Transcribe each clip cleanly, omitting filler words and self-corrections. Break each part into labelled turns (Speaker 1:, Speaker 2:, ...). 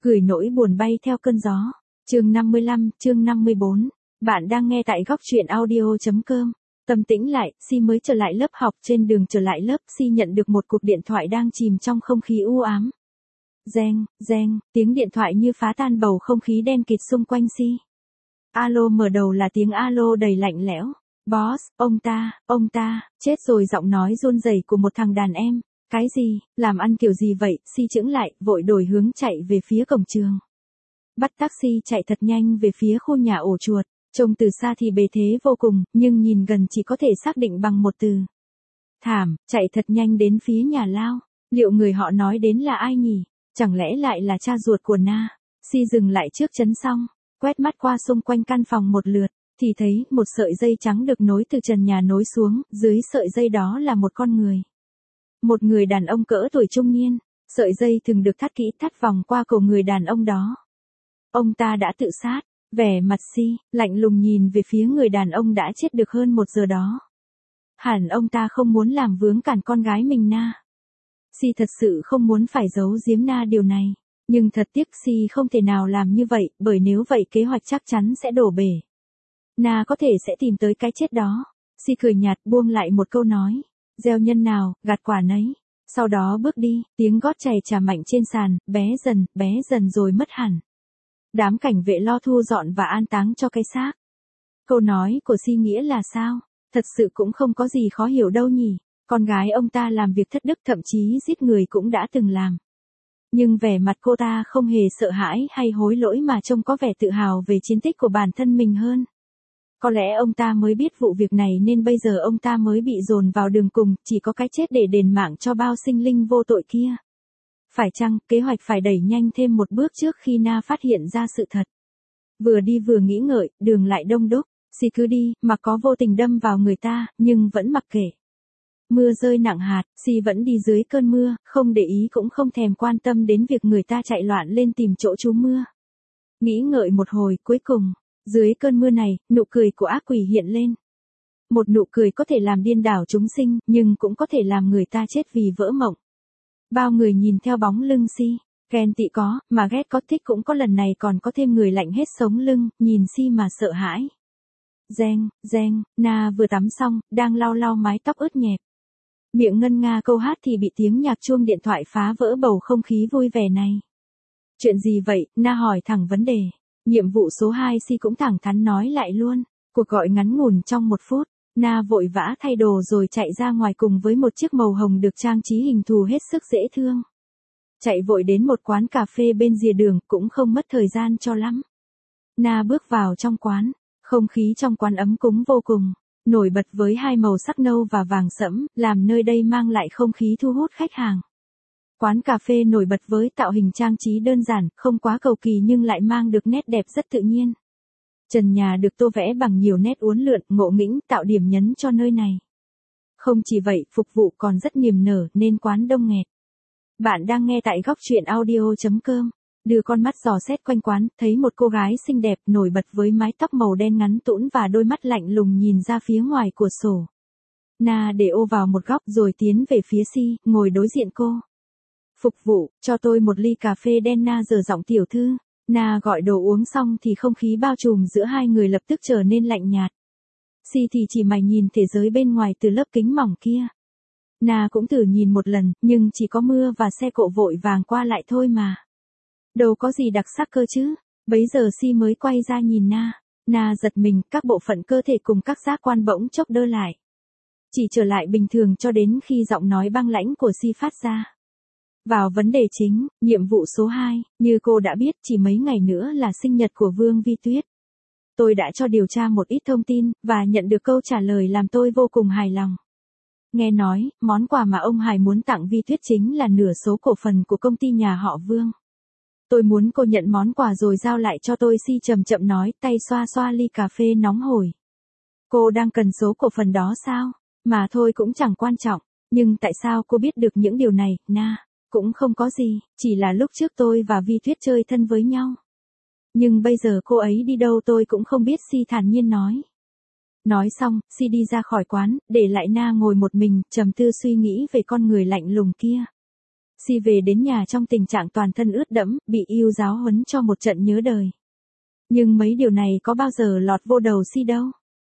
Speaker 1: Gửi nỗi buồn bay theo cơn gió. Chương 55, chương 54. Bạn đang nghe tại góc truyện audio.com. Tâm tĩnh lại, Si mới trở lại lớp học. Trên đường trở lại lớp, Si nhận được một cuộc điện thoại đang chìm trong không khí u ám. Reng, reng, tiếng điện thoại như phá tan bầu không khí đen kịt xung quanh Si. Alo, mở đầu là tiếng alo đầy lạnh lẽo. Boss, ông ta, chết rồi. Giọng nói run rẩy của một thằng đàn em. Cái gì, làm ăn kiểu gì vậy? Si chững lại, vội đổi hướng chạy về phía cổng trường. Bắt taxi chạy thật nhanh về phía khu nhà ổ chuột. Trông từ xa thì bề thế vô cùng, nhưng nhìn gần chỉ có thể xác định bằng một từ. Thảm. Chạy thật nhanh đến phía nhà lao. Liệu người họ nói đến là ai nhỉ? Chẳng lẽ lại là cha ruột của Na? Si dừng lại trước trấn xong, quét mắt qua xung quanh căn phòng một lượt, thì thấy một sợi dây trắng được nối từ trần nhà nối xuống, dưới sợi dây đó là một con người. Một người đàn ông cỡ tuổi trung niên, sợi dây thường được thắt kỹ thắt vòng qua cổ người đàn ông đó. Ông ta đã tự sát, vẻ mặt Si, lạnh lùng nhìn về phía người đàn ông đã chết được hơn 1 giờ đó. Hẳn ông ta không muốn làm vướng cản con gái mình Na. Si thật sự không muốn phải giấu giếm Na điều này, nhưng thật tiếc Si không thể nào làm như vậy, bởi nếu vậy kế hoạch chắc chắn sẽ đổ bể. Na có thể sẽ tìm tới cái chết đó. Si cười nhạt buông lại một câu nói. Gieo nhân nào, gặt quả nấy. Sau đó bước đi, tiếng gót giày chà mạnh trên sàn, bé dần rồi mất hẳn. Đám cảnh vệ lo thu dọn và an táng cho cái xác. Câu nói của Si nghĩa là sao? Thật sự cũng không có gì khó hiểu đâu nhỉ. Con gái ông ta làm việc thất đức, thậm chí giết người cũng đã từng làm. Nhưng vẻ mặt cô ta không hề sợ hãi hay hối lỗi mà trông có vẻ tự hào về chiến tích của bản thân mình hơn. Có lẽ ông ta mới biết vụ việc này nên bây giờ ông ta mới bị dồn vào đường cùng, chỉ có cái chết để đền mạng cho bao sinh linh vô tội kia. Phải chăng, kế hoạch phải đẩy nhanh thêm một bước trước khi Na phát hiện ra sự thật. Vừa đi vừa nghĩ ngợi, đường lại đông đúc, Si cứ đi, mà có vô tình đâm vào người ta, nhưng vẫn mặc kệ. Mưa rơi nặng hạt, Si vẫn đi dưới cơn mưa, không để ý cũng không thèm quan tâm đến việc người ta chạy loạn lên tìm chỗ trú mưa. Nghĩ ngợi một hồi, cuối cùng, dưới cơn mưa này, nụ cười của ác quỷ hiện lên. Một nụ cười có thể làm điên đảo chúng sinh, nhưng cũng có thể làm người ta chết vì vỡ mộng. Bao người nhìn theo bóng lưng Si, ghen tị có, mà ghét có, thích cũng có, lần này còn có thêm người lạnh hết sống lưng, nhìn Si mà sợ hãi. Reng, reng, Na vừa tắm xong, đang lau lau mái tóc ướt nhẹp. Miệng ngân nga câu hát thì bị tiếng nhạc chuông điện thoại phá vỡ bầu không khí vui vẻ này. Chuyện gì vậy? Na hỏi thẳng vấn đề. Nhiệm vụ số 2 Si cũng thẳng thắn nói lại luôn. Cuộc gọi ngắn ngủn trong 1 phút. Na vội vã thay đồ rồi chạy ra ngoài cùng với một chiếc màu hồng được trang trí hình thù hết sức dễ thương. Chạy vội đến một quán cà phê bên rìa đường, cũng không mất thời gian cho lắm. Na bước vào trong quán. Không khí trong quán ấm cúng vô cùng. Nổi bật với 2 màu sắc nâu và vàng sẫm, làm nơi đây mang lại không khí thu hút khách hàng. Quán cà phê nổi bật với tạo hình trang trí đơn giản, không quá cầu kỳ nhưng lại mang được nét đẹp rất tự nhiên. Trần nhà được tô vẽ bằng nhiều nét uốn lượn, ngộ nghĩnh, tạo điểm nhấn cho nơi này. Không chỉ vậy, phục vụ còn rất niềm nở nên quán đông nghẹt. Bạn đang nghe tại góc truyện audio.com. Đưa con mắt dò xét quanh quán, thấy một cô gái xinh đẹp nổi bật với mái tóc màu đen ngắn tũn và đôi mắt lạnh lùng nhìn ra phía ngoài cửa sổ. Na để ô vào một góc rồi tiến về phía Si, ngồi đối diện cô. Phục vụ, cho tôi một ly cà phê đen. Na giở giọng tiểu thư. Na gọi đồ uống xong thì không khí bao trùm giữa hai người lập tức trở nên lạnh nhạt. Si thì chỉ mải nhìn thế giới bên ngoài từ lớp kính mỏng kia. Na cũng thử nhìn một lần, nhưng chỉ có mưa và xe cộ vội vàng qua lại thôi mà. Đâu có gì đặc sắc cơ chứ. Bấy giờ Si mới quay ra nhìn Na. Na giật mình, các bộ phận cơ thể cùng các giác quan bỗng chốc đơ lại. Chỉ trở lại bình thường cho đến khi giọng nói băng lãnh của Si phát ra. Vào vấn đề chính, nhiệm vụ số 2, như cô đã biết chỉ mấy ngày nữa là sinh nhật của Vương Vi Tuyết. Tôi đã cho điều tra một ít thông tin, và nhận được câu trả lời làm tôi vô cùng hài lòng. Nghe nói, món quà mà ông Hải muốn tặng Vi Tuyết chính là nửa số cổ phần của công ty nhà họ Vương. Tôi muốn cô nhận món quà rồi giao lại cho tôi. Si chậm chậm nói, tay xoa xoa ly cà phê nóng hổi. Cô đang cần số cổ phần đó sao? Mà thôi cũng chẳng quan trọng. Nhưng tại sao cô biết được những điều này, Na? Cũng không có gì, chỉ là lúc trước tôi và Vi Tuyết chơi thân với nhau. Nhưng bây giờ cô ấy đi đâu tôi cũng không biết. Si thản nhiên nói. Nói xong, Si đi ra khỏi quán, để lại Na ngồi một mình, trầm tư suy nghĩ về con người lạnh lùng kia. Si về đến nhà trong tình trạng toàn thân ướt đẫm, bị yêu giáo huấn cho một trận nhớ đời. Nhưng mấy điều này có bao giờ lọt vô đầu Si đâu.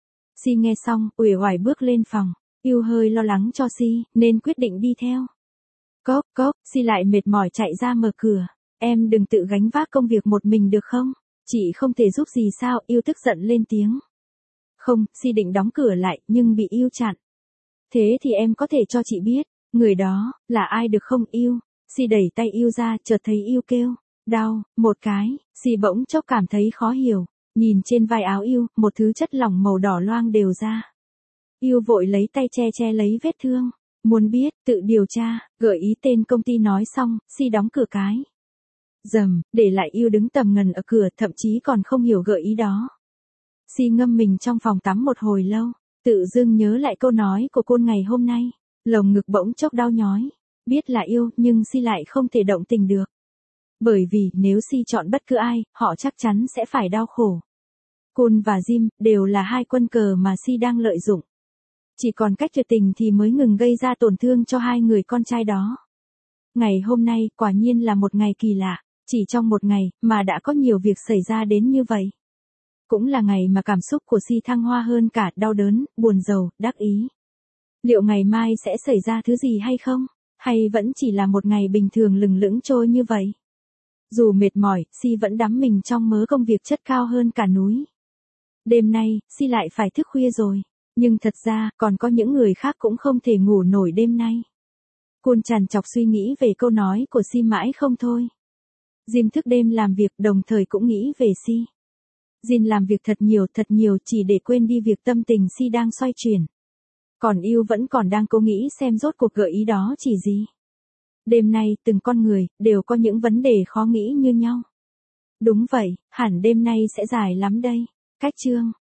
Speaker 1: Si nghe xong, uể oải bước lên phòng. Yêu hơi lo lắng cho Si, nên quyết định đi theo. Cốc cốc, Si lại mệt mỏi chạy ra mở cửa. Em đừng tự gánh vác công việc một mình được không? Chị không thể giúp gì sao? Yêu tức giận lên tiếng. Không, Si định đóng cửa lại, nhưng bị Yêu chặn. Thế thì em có thể cho chị biết, người đó, là ai được không Yêu? Si đẩy tay Yêu ra, chợt thấy Yêu kêu. Đau, một cái, Si bỗng chốc cảm thấy khó hiểu. Nhìn trên vai áo Yêu, một thứ chất lỏng màu đỏ loang đều ra. Yêu vội lấy tay che che lấy vết thương. Muốn biết, tự điều tra, gợi ý tên công ty nói xong, Si đóng cửa cái. Dầm, để lại Yêu đứng tầm ngần ở cửa, thậm chí còn không hiểu gợi ý đó. Si ngâm mình trong phòng tắm một hồi lâu, tự dưng nhớ lại câu nói của cô ngày hôm nay. Lồng ngực bỗng chốc đau nhói. Biết là Yêu, nhưng Si lại không thể động tình được. Bởi vì, nếu Si chọn bất cứ ai, họ chắc chắn sẽ phải đau khổ. Kun và Jim, đều là hai quân cờ mà Si đang lợi dụng. Chỉ còn cách tuyệt tình thì mới ngừng gây ra tổn thương cho hai người con trai đó. Ngày hôm nay, quả nhiên là một ngày kỳ lạ. Chỉ trong một ngày, mà đã có nhiều việc xảy ra đến như vậy. Cũng là ngày mà cảm xúc của Si thăng hoa hơn cả đau đớn, buồn rầu, đắc ý. Liệu ngày mai sẽ xảy ra thứ gì hay không? Hay vẫn chỉ là một ngày bình thường lừng lững trôi như vậy? Dù mệt mỏi, Si vẫn đắm mình trong mớ công việc chất cao hơn cả núi. Đêm nay, Si lại phải thức khuya rồi. Nhưng thật ra, còn có những người khác cũng không thể ngủ nổi đêm nay. Kun trằn trọc suy nghĩ về câu nói của Si mãi không thôi. Jim thức đêm làm việc, đồng thời cũng nghĩ về Si. Jin làm việc thật nhiều chỉ để quên đi việc tâm tình Si đang xoay chuyển. Còn Yêu vẫn còn đang cố nghĩ xem rốt cuộc gợi ý đó chỉ gì. Đêm nay, từng con người, đều có những vấn đề khó nghĩ như nhau. Đúng vậy, hẳn đêm nay sẽ dài lắm đây. Cách chương